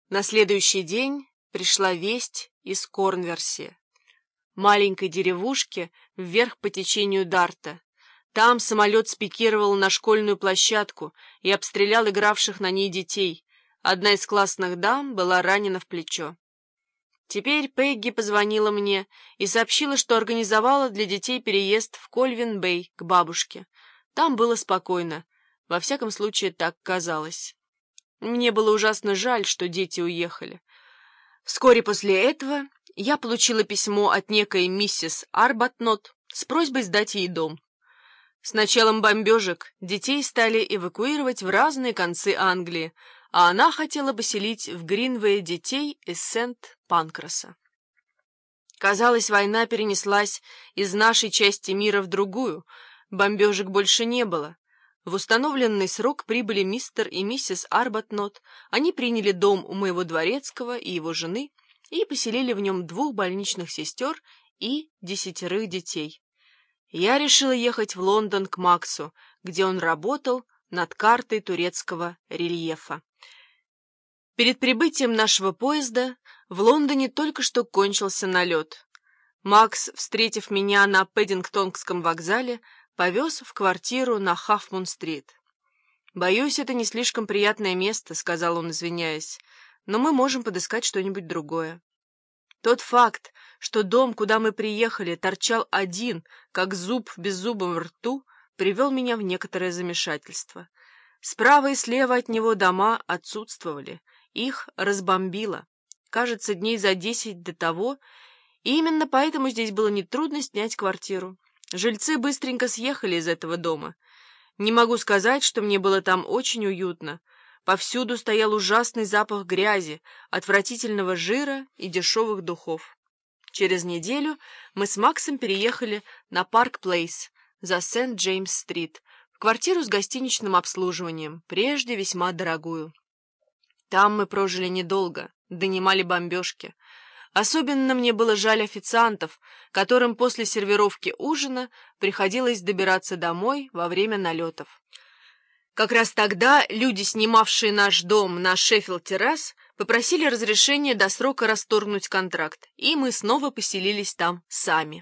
На следующий день пришла весть из Корнверси, маленькой деревушки вверх по течению Дарта. Там самолет спикировал на школьную площадку и обстрелял игравших на ней детей. Одна из классных дам была ранена в плечо. Теперь Пегги позвонила мне и сообщила, что организовала для детей переезд в Кольвин-Бэй к бабушке. Там было спокойно. Во всяком случае, так казалось. Мне было ужасно жаль, что дети уехали. Вскоре после этого я получила письмо от некой миссис Арбатнот с просьбой сдать ей дом. С началом бомбежек детей стали эвакуировать в разные концы Англии, а она хотела поселить в Гринвее детей из Сент-Панкраса. Казалось, война перенеслась из нашей части мира в другую, бомбежек больше не было. В установленный срок прибыли мистер и миссис Арбатнот. Они приняли дом у моего дворецкого и его жены и поселили в нем 2 больничных сестер и 10 детей. Я решила ехать в Лондон к Максу, где он работал над картой турецкого рельефа. Перед прибытием нашего поезда в Лондоне только что кончился налет. Макс, встретив меня на Пэддингтонском вокзале, повез в квартиру на Хафмун-стрит. «Боюсь, это не слишком приятное место», — сказал он, извиняясь, «но мы можем подыскать что-нибудь другое». Тот факт, что дом, куда мы приехали, торчал один, как зуб в беззубом рту, привел меня в некоторое замешательство. Справа и слева от него дома отсутствовали, их разбомбило, кажется, дней за 10 до того, и именно поэтому здесь было нетрудно снять квартиру. Жильцы быстренько съехали из этого дома. Не могу сказать, что мне было там очень уютно. Повсюду стоял ужасный запах грязи, отвратительного жира и дешевых духов. Через неделю мы с Максом переехали на Парк-Плейс за Сент-Джеймс-стрит, в квартиру с гостиничным обслуживанием, прежде весьма дорогую. Там мы прожили недолго, донимали бомбежки. Особенно мне было жаль официантов, которым после сервировки ужина приходилось добираться домой во время налетов. Как раз тогда люди, снимавшие наш дом на Шеффилд-террас, попросили разрешения до срока расторгнуть контракт, и мы снова поселились там сами.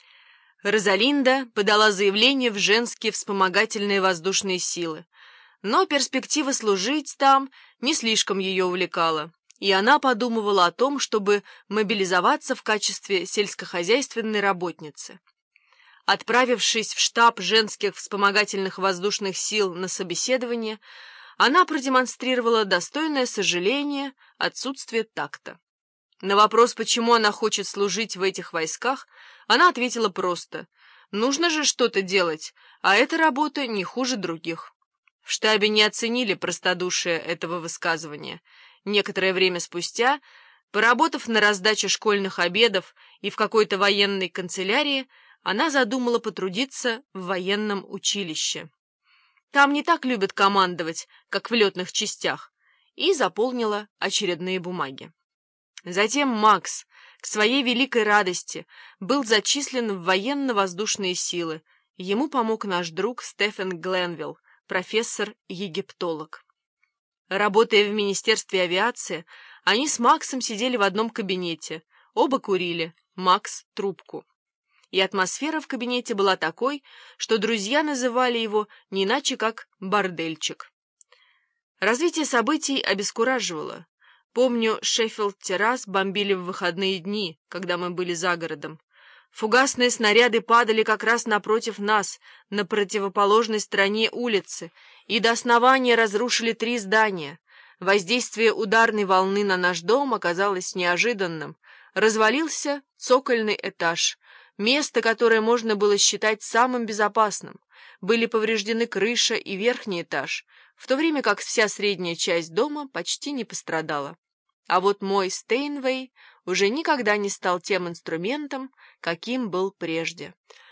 Розалинда подала заявление в женские вспомогательные воздушные силы, но перспектива служить там не слишком ее увлекала, и она подумывала о том, чтобы мобилизоваться в качестве сельскохозяйственной работницы. Отправившись в штаб женских вспомогательных воздушных сил на собеседование, она продемонстрировала достойное сожаление, отсутствие такта. На вопрос, почему она хочет служить в этих войсках, она ответила просто: «Нужно же что-то делать, а эта работа не хуже других». В штабе не оценили простодушие этого высказывания. Некоторое время спустя, поработав на раздаче школьных обедов и в какой-то военной канцелярии, она задумала потрудиться в военном училище. Там не так любят командовать, как в летных частях, и заполнила очередные бумаги. Затем Макс, к своей великой радости, был зачислен в военно-воздушные силы. Ему помог наш друг Стефен Гленвилл, профессор-египтолог. Работая в Министерстве авиации, они с Максом сидели в одном кабинете, оба курили, Макс — трубку. И атмосфера в кабинете была такой, что друзья называли его не иначе как «бордельчик». Развитие событий обескураживало. Помню, Шеффилд-террас бомбили в выходные дни, когда мы были за городом. Фугасные снаряды падали как раз напротив нас, на противоположной стороне улицы, и до основания разрушили 3 здания. Воздействие ударной волны на наш дом оказалось неожиданным. Развалился цокольный этаж, место, которое можно было считать самым безопасным. Были повреждены крыша и верхний этаж, в то время как вся средняя часть дома почти не пострадала. А вот мой Стейнвей уже никогда не стал тем инструментом, каким был прежде.